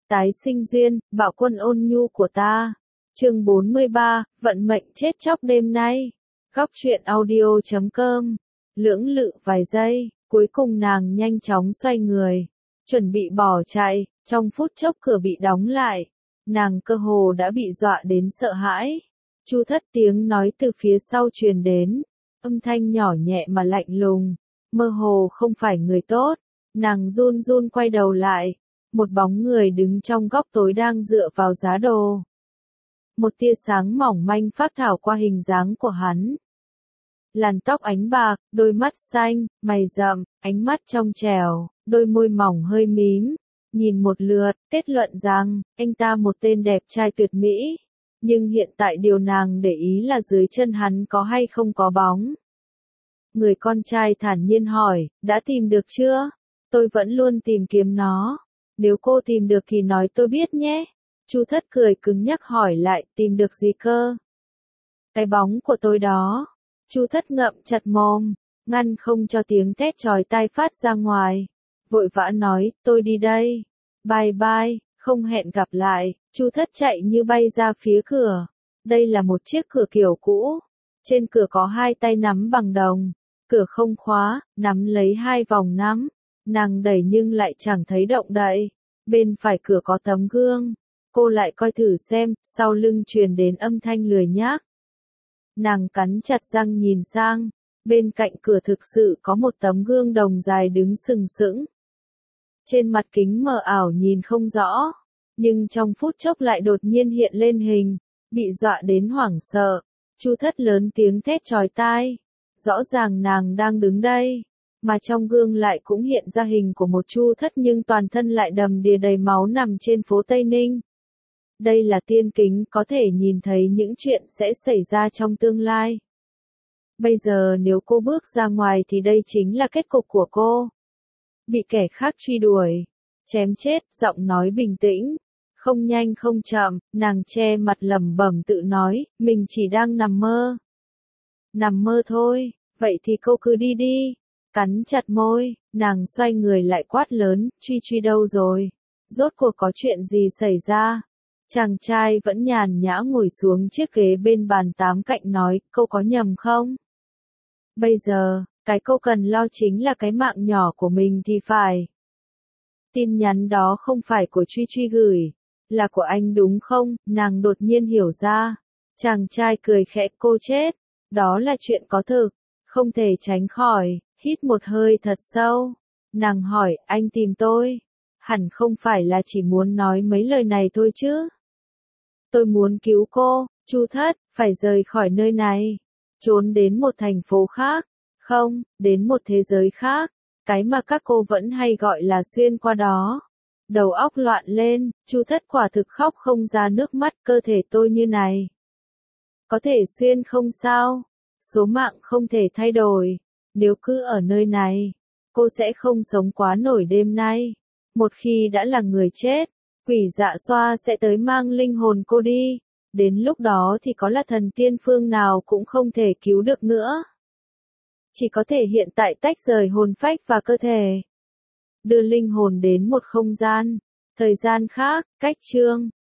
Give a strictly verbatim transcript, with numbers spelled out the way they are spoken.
Tái sinh duyên, bạo quân ôn nhu của ta. Chương bốn mươi ba, vận mệnh chết chóc đêm nay. Góc truyện audio chấm com. Lưỡng lự vài giây, cuối cùng nàng nhanh chóng xoay người, chuẩn bị bỏ chạy, trong phút chốc cửa bị đóng lại. Nàng cơ hồ đã bị dọa đến sợ hãi. Chu Thất tiếng nói từ phía sau truyền đến, âm thanh nhỏ nhẹ mà lạnh lùng, mơ hồ không phải người tốt. Nàng run run quay đầu lại, một bóng người đứng trong góc tối đang dựa vào giá đồ. Một tia sáng mỏng manh phác thảo qua hình dáng của hắn. Làn tóc ánh bạc, đôi mắt xanh, mày rậm, ánh mắt trong trẻo, đôi môi mỏng hơi mím. Nhìn một lượt, kết luận rằng, anh ta một tên đẹp trai tuyệt mỹ. Nhưng hiện tại điều nàng để ý là dưới chân hắn có hay không có bóng. Người con trai thản nhiên hỏi, đã tìm được chưa? Tôi vẫn luôn tìm kiếm nó. Nếu cô tìm được thì nói tôi biết nhé. Chu Thất cười cứng nhắc hỏi lại, tìm được gì cơ? Cái bóng của tôi đó. Chu Thất ngậm chặt mồm, ngăn không cho tiếng thét chói tai phát ra ngoài. Vội vã nói, tôi đi đây. Bye bye, không hẹn gặp lại. Chu Thất chạy như bay ra phía cửa. Đây là một chiếc cửa kiểu cũ. Trên cửa có hai tay nắm bằng đồng. Cửa không khóa, nắm lấy hai vòng nắm. Nàng đẩy nhưng lại chẳng thấy động đậy. Bên phải cửa có tấm gương. Cô lại coi thử xem, sau lưng truyền đến âm thanh lười nhác. Nàng cắn chặt răng nhìn sang. Bên cạnh cửa thực sự có một tấm gương đồng dài đứng sừng sững. Trên mặt kính mờ ảo nhìn không rõ. Nhưng trong phút chốc lại đột nhiên hiện lên hình. Bị dọa đến hoảng sợ. Chu Thất lớn tiếng thét chói tai. Rõ ràng nàng đang đứng đây. Mà trong gương lại cũng hiện ra hình của một Chu Thất nhưng toàn thân lại đầm đìa đầy máu nằm trên phố Tây Ninh. Đây là tiên kính có thể nhìn thấy những chuyện sẽ xảy ra trong tương lai. Bây giờ nếu cô bước ra ngoài thì đây chính là kết cục của cô. Bị kẻ khác truy đuổi, chém chết, giọng nói bình tĩnh, không nhanh không chậm, nàng che mặt lẩm bẩm tự nói, mình chỉ đang nằm mơ. Nằm mơ thôi, vậy thì cô cứ đi đi. Cắn chặt môi, nàng xoay người lại quát lớn, truy truy đâu rồi? Rốt cuộc có chuyện gì xảy ra? Chàng trai vẫn nhàn nhã ngồi xuống chiếc ghế bên bàn tám cạnh nói, cô có nhầm không? Bây giờ, cái cô cần lo chính là cái mạng nhỏ của mình thì phải. Tin nhắn đó không phải của Truy Truy gửi, là của anh đúng không? Nàng đột nhiên hiểu ra. Chàng trai cười khẽ, cô chết. Đó là chuyện có thực, không thể tránh khỏi. Hít một hơi thật sâu. Nàng hỏi, anh tìm tôi. Hẳn không phải là chỉ muốn nói mấy lời này thôi chứ. Tôi muốn cứu cô, Chu Thất, phải rời khỏi nơi này. Trốn đến một thành phố khác. Không, đến một thế giới khác. Cái mà các cô vẫn hay gọi là xuyên qua đó. Đầu óc loạn lên, Chu Thất quả thực khóc không ra nước mắt, cơ thể tôi như này. Có thể xuyên không sao. Số mạng không thể thay đổi. Nếu cứ ở nơi này, cô sẽ không sống quá nổi đêm nay. Một khi đã là người chết, quỷ dạ xoa sẽ tới mang linh hồn cô đi. Đến lúc đó thì có là thần tiên phương nào cũng không thể cứu được nữa. Chỉ có thể hiện tại tách rời hồn phách và cơ thể. Đưa linh hồn đến một không gian, thời gian khác, cách chương.